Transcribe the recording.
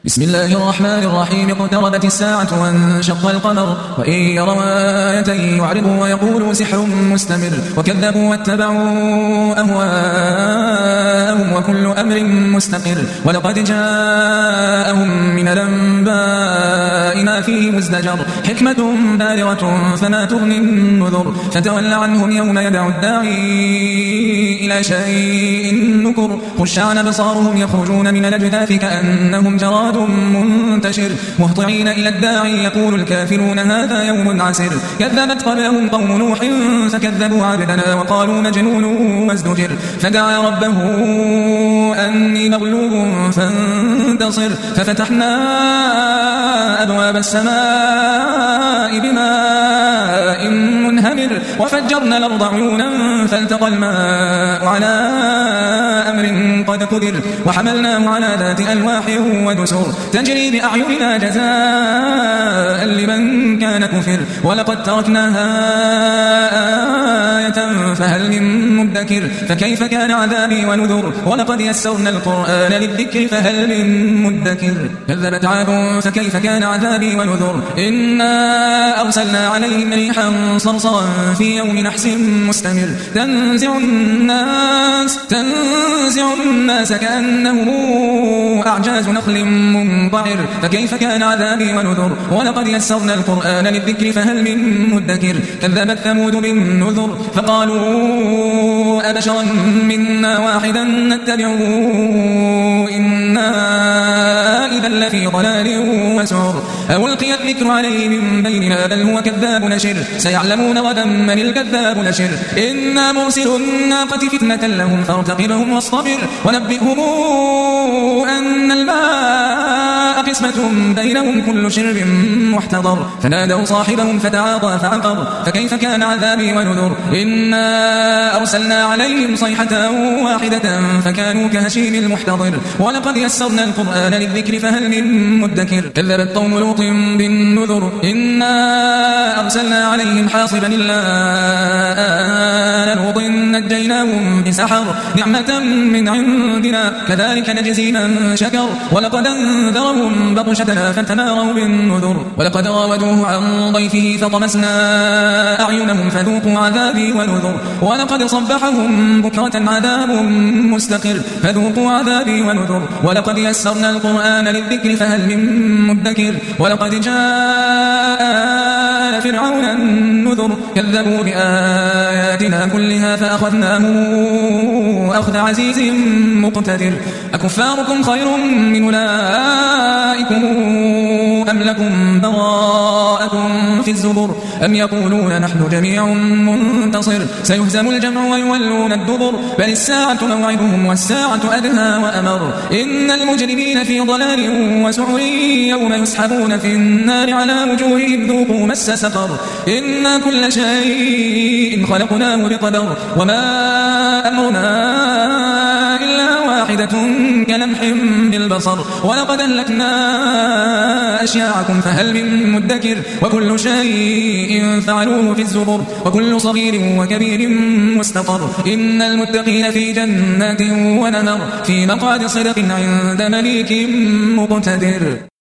بسم الله الرحمن الرحيم. اقتربت الساعة وانشق القمر وإن يروا آية يعرضوا ويقولوا سحر مستمر وكذبوا واتبعوا أهواءهم وكل أمر مستقر ولقد جاءهم من الأنباء ما فيه مزدجر حكمة بالغة فما تغني النذر فتول عنهم يوم يدعو الداعي إلى شيء نكر خش عن أبصارهم يخرجون من الأجداث كأنهم جراد منتشر مهطعين إلى الداعي يقول الكافرون هذا يوم عسر كذبت قبلهم قوم نوح فكذبوا عبدنا وقالوا مجنون وازدجر فدعا ربه أني مغلوب فانتصر ففتحنا أبواب السماء بماء منهمر وفجرنا الأرض عيونا فالتقى الماء على أمر قد قدر وحملناه على ذات ألواح ودسر تجري بأعيننا جزاء لمن كان كفر ولقد تركناها آية فهل من مدكر فكيف كان عذابي ونذر ولقد يسرنا القرآن للذكر فهل من مدكر كذبت عاد فكيف كان عذابي ونذر إنا أرسلنا عليهم ريحا صرصرا في يوم نحس مستمر تنزع الناس كأنهم أعجاز نخل منقعر فكيف كان عذابي ونذر ولقد يسرنا القرآن للذكر فهل من مدكر كذبت ثمود بالنذر فقالوا أبشرا منا واحدا نتبعه إنا إذا لفي ضلال وسعر ألقي الذكر عليه من بيننا بل هو كذاب نشر سيعلمون غدا من الكذاب نشر إنا مرسل الناقة فتنة لهم فارتقبهم واصطبر ونبئهم أن الماء قسمة بينهم كل شرب محتضر فنادوا صاحبهم فتعاطى فعقر فكيف كان عذابي ونذر إنا أرسلنا عليهم صيحة واحدة فكانوا كهشيم المحتضر ولقد يسرنا القرآن للذكر فهل من مدكر كذبت قوم لوط بالنذر إنا أرسلنا عليهم حاصبا إلا آل لوط نجيناهم بسحر نعمة من عندنا كذلك نجزي من شكر ولقد أنذرهم بطشتنا فتماروا بالنذر ولقد راودوه عن ضيفه فطمسنا أعينهم فذوقوا عذابي ونذر ولقد صبحهم بكرة عذاب مستقر فذوقوا عذابي ونذر ولقد يسرنا القرآن للذكر فهل من مدكر ولقد جاء آل فرعون النذر كذبوا بآياتنا كلها فأخذناهم أخذ عزيز مقتدر أكفاركم خير من أولئكم أم لكم براءة في الزبر أم يقولون نحن جميع منتصر سيهزم الجمع ويولون الدبر بل الساعة موعدهم والساعة أدهى وأمر إن المجرمين في ضلال وسعر يوم يسحبون في النار على وجوههم ذوقوا مس سقر إنا كل شيء خلقناه بقدر وما أمرنا إلا واحدة كلمح بالبصر ولقد أهلكنا أشياعكم فهل من مدكر وكل شيء فعلوه في الزبر وكل صغير وكبير مستقر إن المتقين في جنات ونهر في مقعد صدق عند مليك مقتدر.